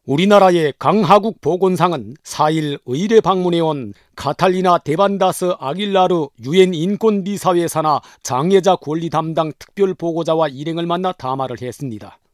우리나라의 강하국 보건상은 4일 의뢰 방문해온 카탈리나 데반다스 아길라르 유엔 인권비사회 산하 장애자 권리 담당 특별보고자와 일행을 만나 담화를 했습니다.